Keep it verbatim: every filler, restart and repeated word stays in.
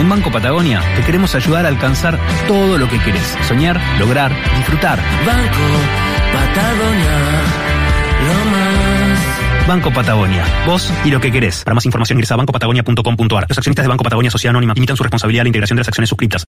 En Banco Patagonia te queremos ayudar a alcanzar todo lo que querés. Soñar, lograr, disfrutar. Banco Patagonia, lo más. Banco Patagonia, vos y lo que querés. Para más información ingresa a banco patagonia punto com punto a r. Los accionistas de Banco Patagonia Sociedad Anónima limitan su responsabilidad a la integración de las acciones suscritas.